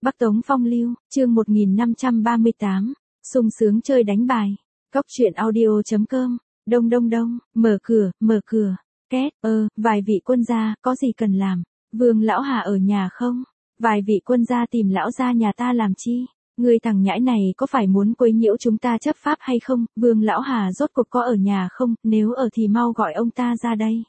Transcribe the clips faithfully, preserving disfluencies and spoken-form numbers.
Bắc Tống Phong Lưu, chương một nghìn năm trăm ba mươi tám, sung sướng chơi đánh bài. Cóc truyện audio chấm com, đông đông đông, mở cửa, mở cửa, két, ơ, vài vị quân gia, có gì cần làm? Vương lão hà ở nhà không? Vài vị quân gia tìm lão gia nhà ta làm chi? Người thằng nhãi này có phải muốn quấy nhiễu chúng ta chấp pháp hay không? Vương lão hà rốt cuộc có ở nhà không? Nếu ở thì mau gọi ông ta ra đây.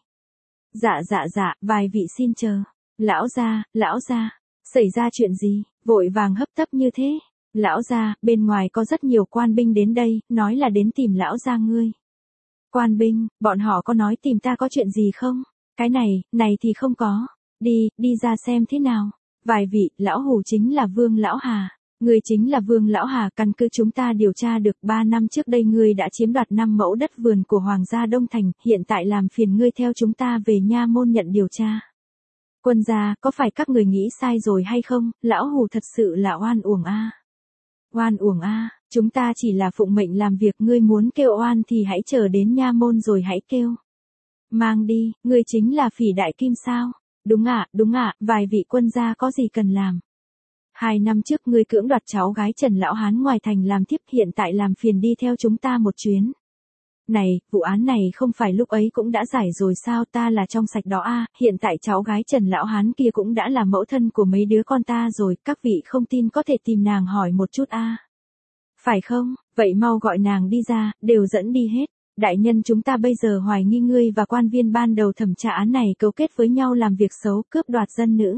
Dạ dạ dạ, vài vị xin chờ. Lão gia, lão gia, xảy ra chuyện gì? Vội vàng hấp tấp như thế. Lão gia, bên ngoài có rất nhiều quan binh đến đây, nói là đến tìm lão gia ngươi. Quan binh, bọn họ có nói tìm ta có chuyện gì không? Cái này, này thì không có. Đi, đi ra xem thế nào. Vài vị, lão hủ chính là Vương lão hà. Ngươi chính là Vương lão hà, căn cứ chúng ta điều tra được ba năm trước đây ngươi đã chiếm đoạt năm mẫu đất vườn của Hoàng gia Đông Thành, hiện tại làm phiền ngươi theo chúng ta về nha môn nhận điều tra. Quân gia, có phải các người nghĩ sai rồi hay không? Lão hủ thật sự là oan uổng a. À. Oan uổng a, à, chúng ta chỉ là phụng mệnh làm việc, ngươi muốn kêu oan thì hãy chờ đến nha môn rồi hãy kêu. Mang đi, ngươi chính là Phỉ Đại Kim sao? Đúng ạ, à, đúng ạ, à, vài vị quân gia có gì cần làm? Hai năm trước ngươi cưỡng đoạt cháu gái Trần Lão Hán ngoài thành làm thiếp, hiện tại làm phiền đi theo chúng ta một chuyến. Này, vụ án này không phải lúc ấy cũng đã giải rồi sao? Ta là trong sạch đó a, à, hiện tại cháu gái Trần Lão Hán kia cũng đã là mẫu thân của mấy đứa con ta rồi, các vị không tin có thể tìm nàng hỏi một chút a. À. Phải không? Vậy mau gọi nàng đi ra, đều dẫn đi hết. Đại nhân, chúng ta bây giờ hoài nghi ngươi và quan viên ban đầu thẩm tra án này cấu kết với nhau làm việc xấu, cướp đoạt dân nữ.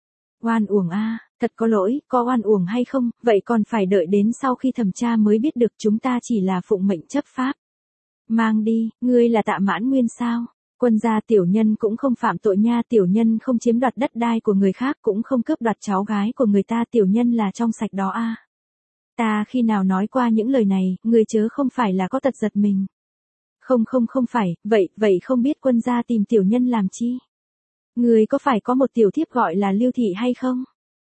Oan uổng a, à, thật có lỗi, có oan uổng hay không, vậy còn phải đợi đến sau khi thẩm tra mới biết được, chúng ta chỉ là phụng mệnh chấp pháp. Mang đi, ngươi là Tạ Mãn Nguyên sao? Quân gia, tiểu nhân cũng không phạm tội nha, tiểu nhân không chiếm đoạt đất đai của người khác, cũng không cướp đoạt cháu gái của người ta, tiểu nhân là trong sạch đó a. À. Ta khi nào nói qua những lời này, ngươi chớ không phải là có tật giật mình. Không không không phải, vậy, vậy không biết quân gia tìm tiểu nhân làm chi? Ngươi có phải có một tiểu thiếp gọi là Lưu Thị hay không?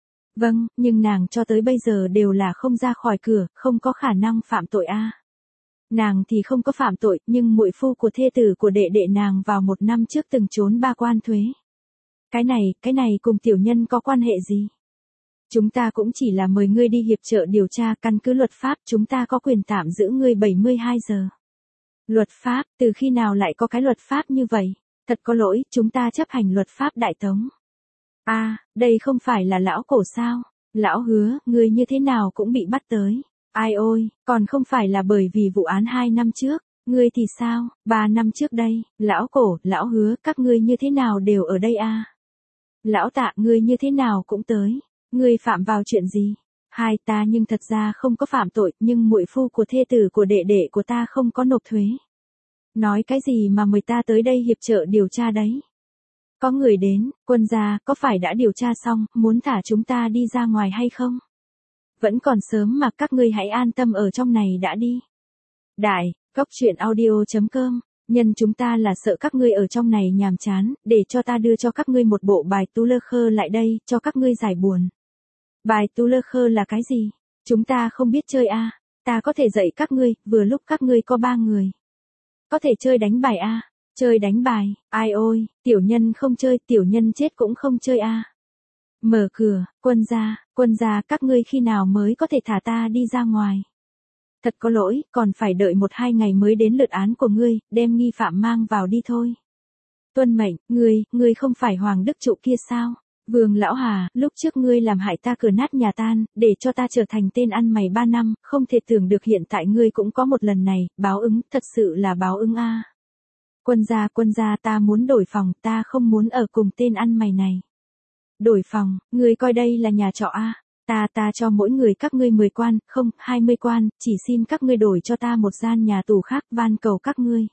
Vâng, nhưng nàng cho tới bây giờ đều là không ra khỏi cửa, không có khả năng phạm tội a. À. Nàng thì không có phạm tội, nhưng muội phu của thê tử của đệ đệ nàng vào một năm trước từng trốn ba quan thuế. Cái này, cái này cùng tiểu nhân có quan hệ gì? Chúng ta cũng chỉ là mời ngươi đi hiệp trợ điều tra, căn cứ luật pháp chúng ta có quyền tạm giữ ngươi bảy mươi hai giờ. Luật pháp, từ khi nào lại có cái luật pháp như vậy? Thật có lỗi, chúng ta chấp hành luật pháp Đại Tống. A, à, đây không phải là lão cổ sao? Lão Hứa, ngươi như thế nào cũng bị bắt tới. Ai ôi, còn không phải là bởi vì vụ án hai năm trước, ngươi thì sao, ba năm trước đây, lão Cổ, lão Hứa, các ngươi như thế nào đều ở đây a? À? Lão Tạ, ngươi như thế nào cũng tới, ngươi phạm vào chuyện gì? Hai ta nhưng thật ra không có phạm tội, nhưng muội phu của thê tử của đệ đệ của ta không có nộp thuế. Nói cái gì mà mời ta tới đây hiệp trợ điều tra đấy? Có người đến, quân gia, có phải đã điều tra xong, muốn thả chúng ta đi ra ngoài hay không? Vẫn còn sớm mà, các ngươi hãy an tâm ở trong này đã đi. Đại, cóc truyện audio chấm com, nhân chúng ta là sợ các ngươi ở trong này nhàm chán, để cho ta đưa cho các ngươi một bộ bài tu lơ khơ lại đây, cho các ngươi giải buồn. Bài tu lơ khơ là cái gì? Chúng ta không biết chơi a, à? Ta có thể dạy các ngươi, vừa lúc các ngươi có ba người. Có thể chơi đánh bài a, à? Chơi đánh bài, ai ôi, tiểu nhân không chơi, tiểu nhân chết cũng không chơi a. À? Mở cửa, quân gia, quân gia, các ngươi khi nào mới có thể thả ta đi ra ngoài? Thật có lỗi, còn phải đợi một hai ngày mới đến lượt án của ngươi, đem nghi phạm mang vào đi thôi. Tuân mệnh, ngươi, ngươi không phải Hoàng Đức Trụ kia sao? Vương lão hà, lúc trước ngươi làm hại ta cửa nát nhà tan, để cho ta trở thành tên ăn mày ba năm, không thể tưởng được hiện tại ngươi cũng có một lần này, báo ứng, thật sự là báo ứng a. À. Quân gia, quân gia, ta muốn đổi phòng, ta không muốn ở cùng tên ăn mày này. Đổi phòng, ngươi coi đây là nhà trọ a, à? Ta ta cho mỗi người các ngươi mười quan, không, hai mươi quan, chỉ xin các ngươi đổi cho ta một gian nhà tù khác, van cầu các ngươi.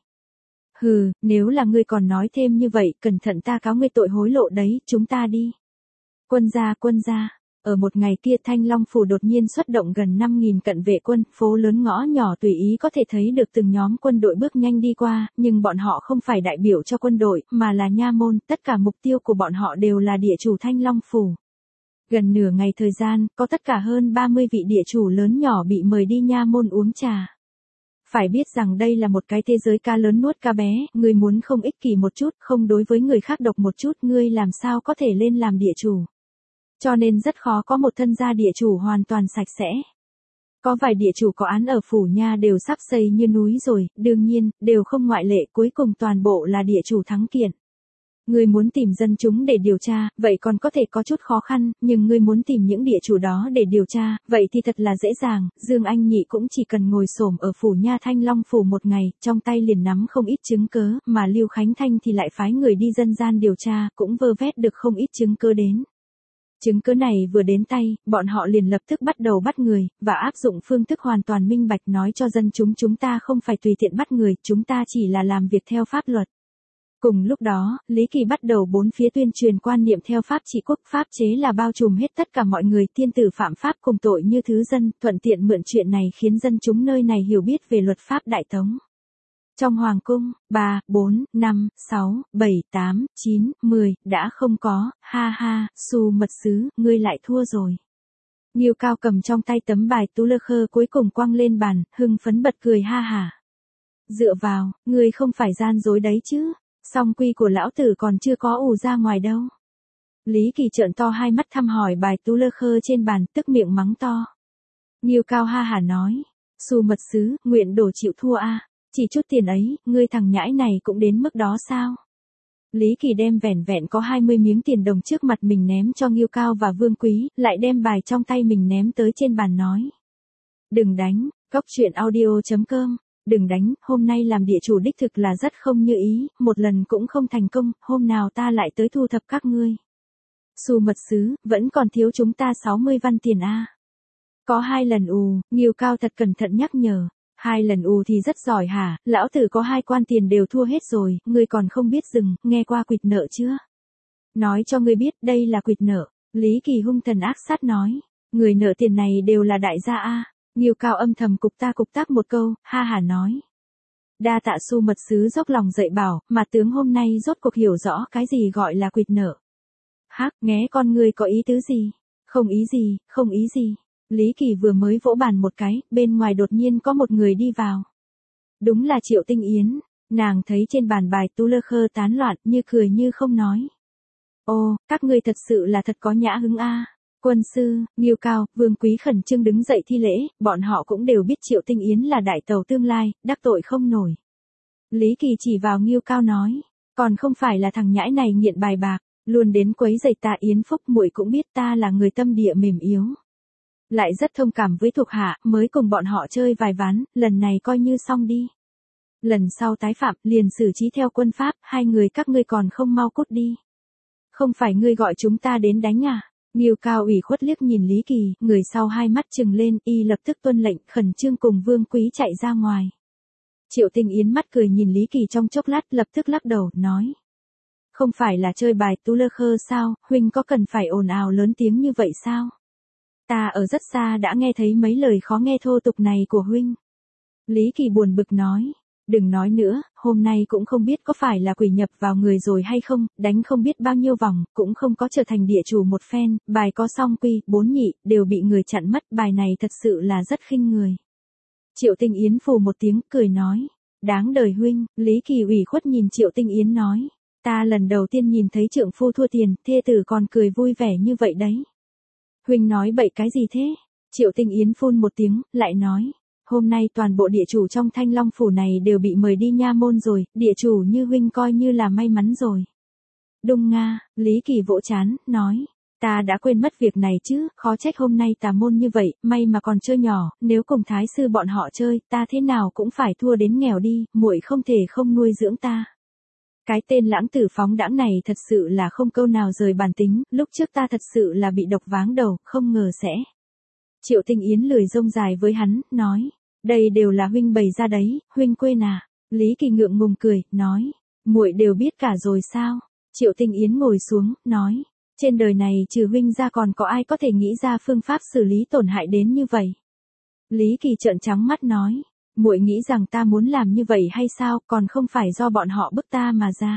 Hừ, nếu là ngươi còn nói thêm như vậy, cẩn thận ta cáo ngươi tội hối lộ đấy, chúng ta đi. Quân gia, quân gia, ở một ngày kia Thanh Long Phủ đột nhiên xuất động gần năm nghìn cận vệ quân, phố lớn ngõ nhỏ tùy ý có thể thấy được từng nhóm quân đội bước nhanh đi qua, nhưng bọn họ không phải đại biểu cho quân đội, mà là nha môn, tất cả mục tiêu của bọn họ đều là địa chủ Thanh Long Phủ. Gần nửa ngày thời gian, có tất cả hơn ba mươi vị địa chủ lớn nhỏ bị mời đi nha môn uống trà. Phải biết rằng đây là một cái thế giới cá lớn nuốt cá bé, ngươi muốn không ích kỷ một chút, không đối với người khác độc một chút, ngươi làm sao có thể lên làm địa chủ. Cho nên rất khó có một thân gia địa chủ hoàn toàn sạch sẽ. Có vài địa chủ có án ở phủ nha đều sắp xây như núi rồi, đương nhiên, đều không ngoại lệ, cuối cùng toàn bộ là địa chủ thắng kiện. Ngươi muốn tìm dân chúng để điều tra, vậy còn có thể có chút khó khăn, nhưng ngươi muốn tìm những địa chủ đó để điều tra, vậy thì thật là dễ dàng. Dương Anh Nhị cũng chỉ cần ngồi xổm ở phủ nha Thanh Long phủ một ngày, trong tay liền nắm không ít chứng cớ, mà Lưu Khánh Thanh thì lại phái người đi dân gian điều tra, cũng vơ vét được không ít chứng cớ đến. Chứng cứ này vừa đến tay, bọn họ liền lập tức bắt đầu bắt người, và áp dụng phương thức hoàn toàn minh bạch nói cho dân chúng chúng ta không phải tùy tiện bắt người, chúng ta chỉ là làm việc theo pháp luật. Cùng lúc đó, Lý Kỳ bắt đầu bốn phía tuyên truyền quan niệm theo pháp trị quốc, pháp chế là bao trùm hết tất cả mọi người, thiên tử phạm pháp cùng tội như thứ dân, thuận tiện mượn chuyện này khiến dân chúng nơi này hiểu biết về luật pháp Đại Tống. Trong hoàng cung, ba, bốn, năm, sáu, bảy, tám, chín, mười, đã không có, ha ha, Xu mật sứ, ngươi lại thua rồi. Nghiêu Cao cầm trong tay tấm bài tú lơ khơ cuối cùng quăng lên bàn, hưng phấn bật cười ha hả. Dựa vào, ngươi không phải gian dối đấy chứ, song quy của lão tử còn chưa có ù ra ngoài đâu. Lý Kỳ trợn to hai mắt thăm hỏi bài tú lơ khơ trên bàn, tức miệng mắng to. Nghiêu Cao ha hả nói, Xu mật sứ, nguyện đổ chịu thua a. Chỉ chút tiền ấy, ngươi thằng nhãi này cũng đến mức đó sao? Lý Kỳ đem vẻn vẹn có hai mươi miếng tiền đồng trước mặt mình ném cho Nghiêu Cao và Vương Quý, lại đem bài trong tay mình ném tới trên bàn nói. Đừng đánh, cóc truyện audio chấm com, đừng đánh, hôm nay làm địa chủ đích thực là rất không như ý, một lần cũng không thành công, hôm nào ta lại tới thu thập các ngươi. Xu mật sứ, vẫn còn thiếu chúng ta sáu mươi văn tiền a. Có hai lần ù, Nghiêu Cao thật cẩn thận nhắc nhở. Hai lần ù thì rất giỏi hả, lão tử có hai quan tiền đều thua hết rồi, ngươi còn không biết dừng, nghe qua quỵt nợ chưa? Nói cho ngươi biết, đây là quỵt nợ, Lý Kỳ hung thần ác sát nói, người nợ tiền này đều là đại gia a. Nghiêu Cao âm thầm cục ta cục tác một câu, ha hả nói. Đa tạ Xu mật sứ dốc lòng dạy bảo, mà tướng hôm nay rốt cuộc hiểu rõ cái gì gọi là quỵt nợ. Hắc, nghe con ngươi có ý tứ gì? Không ý gì, không ý gì. Lý Kỳ vừa mới vỗ bàn một cái, bên ngoài đột nhiên có một người đi vào. Đúng là Triệu Tinh Yến, nàng thấy trên bàn bài tú lơ khơ tán loạn, như cười như không nói. Ô, các ngươi thật sự là thật có nhã hứng a. Quân sư, Nghiêu Cao, Vương Quý khẩn trương đứng dậy thi lễ, bọn họ cũng đều biết Triệu Tinh Yến là đại tàu tương lai, đắc tội không nổi. Lý Kỳ chỉ vào Nghiêu Cao nói, còn không phải là thằng nhãi này nghiện bài bạc, luôn đến quấy rầy ta. Yến Phúc muội cũng biết ta là người tâm địa mềm yếu. Lại rất thông cảm với thuộc hạ, mới cùng bọn họ chơi vài ván, lần này coi như xong đi. Lần sau tái phạm, liền xử trí theo quân pháp, hai người các ngươi còn không mau cút đi. Không phải ngươi gọi chúng ta đến đánh à? Nghiêu Cao ủy khuất liếc nhìn Lý Kỳ, người sau hai mắt trừng lên, y lập tức tuân lệnh, khẩn trương cùng Vương Quý chạy ra ngoài. Triệu Tinh Yến mắt cười nhìn Lý Kỳ trong chốc lát, lập tức lắc đầu, nói. Không phải là chơi bài tú lơ khơ sao, huynh có cần phải ồn ào lớn tiếng như vậy sao? Ta ở rất xa đã nghe thấy mấy lời khó nghe thô tục này của huynh. Lý Kỳ buồn bực nói, đừng nói nữa, hôm nay cũng không biết có phải là quỷ nhập vào người rồi hay không, đánh không biết bao nhiêu vòng, cũng không có trở thành địa chủ một phen, bài có song quy, bốn nhị, đều bị người chặn mất, bài này thật sự là rất khinh người. Triệu Tinh Yến phù một tiếng, cười nói, đáng đời huynh. Lý Kỳ ủy khuất nhìn Triệu Tinh Yến nói, ta lần đầu tiên nhìn thấy trượng phu thua tiền, thê tử còn cười vui vẻ như vậy đấy. Huynh nói bậy cái gì thế? Triệu Tinh Yến phun một tiếng, lại nói, hôm nay toàn bộ địa chủ trong Thanh Long phủ này đều bị mời đi nha môn rồi, địa chủ như huynh coi như là may mắn rồi. Đung nga, Lý Kỳ vỗ chán, nói, ta đã quên mất việc này chứ, khó trách hôm nay tà môn như vậy, may mà còn chơi nhỏ, nếu cùng thái sư bọn họ chơi, ta thế nào cũng phải thua đến nghèo đi, muội không thể không nuôi dưỡng ta. Cái tên lãng tử phóng đãng này thật sự là không câu nào rời bản tính, lúc trước ta thật sự là bị độc váng đầu, không ngờ sẽ. Triệu Tinh Yến lười rông dài với hắn, nói, đây đều là huynh bày ra đấy, huynh quên à. Lý Kỳ ngượng ngùng cười, nói, muội đều biết cả rồi sao. Triệu Tinh Yến ngồi xuống, nói, trên đời này trừ huynh ra còn có ai có thể nghĩ ra phương pháp xử lý tổn hại đến như vậy. Lý Kỳ trợn trắng mắt nói, muội nghĩ rằng ta muốn làm như vậy hay sao, còn không phải do bọn họ bức ta mà ra.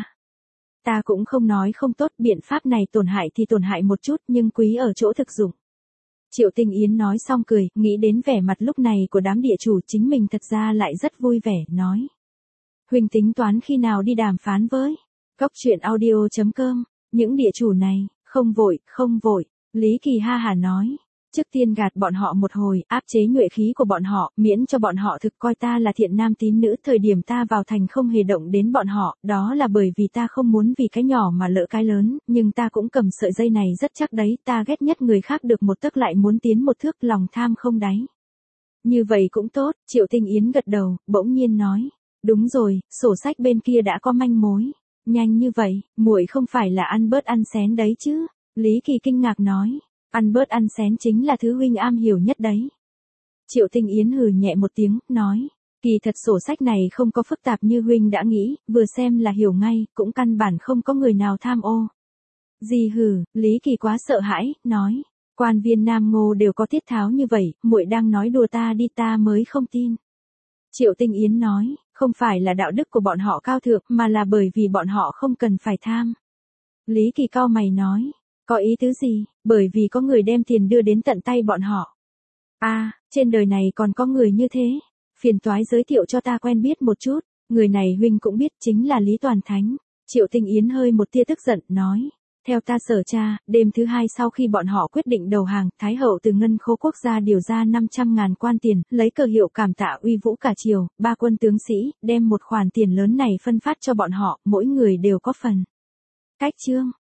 Ta cũng không nói không tốt, biện pháp này tổn hại thì tổn hại một chút, nhưng quý ở chỗ thực dụng. Triệu Tinh Yến nói xong cười, nghĩ đến vẻ mặt lúc này của đám địa chủ, chính mình thật ra lại rất vui vẻ, nói. Huynh tính toán khi nào đi đàm phán với? Cóc truyện audio chấm com, những địa chủ này, không vội, không vội. Lý Kỳ ha hả nói. Trước tiên gạt bọn họ một hồi, áp chế nhuệ khí của bọn họ, miễn cho bọn họ thực coi ta là thiện nam tín nữ. Thời điểm ta vào thành không hề động đến bọn họ, đó là bởi vì ta không muốn vì cái nhỏ mà lỡ cái lớn, nhưng ta cũng cầm sợi dây này rất chắc đấy, ta ghét nhất người khác được một tấc lại muốn tiến một thước, lòng tham không đáy. Như vậy cũng tốt, Triệu Tinh Yến gật đầu, bỗng nhiên nói. Đúng rồi, sổ sách bên kia đã có manh mối. Nhanh như vậy, muội không phải là ăn bớt ăn xén đấy chứ? Lý Kỳ kinh ngạc nói. Ăn bớt ăn xén chính là thứ huynh am hiểu nhất đấy. Triệu Tinh Yến hừ nhẹ một tiếng, nói. Kỳ thật sổ sách này không có phức tạp như huynh đã nghĩ, vừa xem là hiểu ngay, cũng căn bản không có người nào tham ô. Gì hừ, Lý Kỳ quá sợ hãi, nói. Quan viên Nam Ngô đều có tiết tháo như vậy, muội đang nói đùa ta đi, ta mới không tin. Triệu Tinh Yến nói, không phải là đạo đức của bọn họ cao thượng, mà là bởi vì bọn họ không cần phải tham. Lý Kỳ cau mày nói, có ý tứ gì? Bởi vì có người đem tiền đưa đến tận tay bọn họ. À, trên đời này còn có người như thế. Phiền toái giới thiệu cho ta quen biết một chút. Người này huynh cũng biết, chính là Lý Toàn Thánh. Triệu Tinh Yến hơi một tia tức giận, nói. Theo ta sở tra, đêm thứ hai sau khi bọn họ quyết định đầu hàng, Thái hậu từ ngân khố quốc gia điều ra năm trăm ngàn quan tiền, lấy cờ hiệu cảm tạ uy vũ cả triều, ba quân tướng sĩ, đem một khoản tiền lớn này phân phát cho bọn họ, mỗi người đều có phần. Cách chương.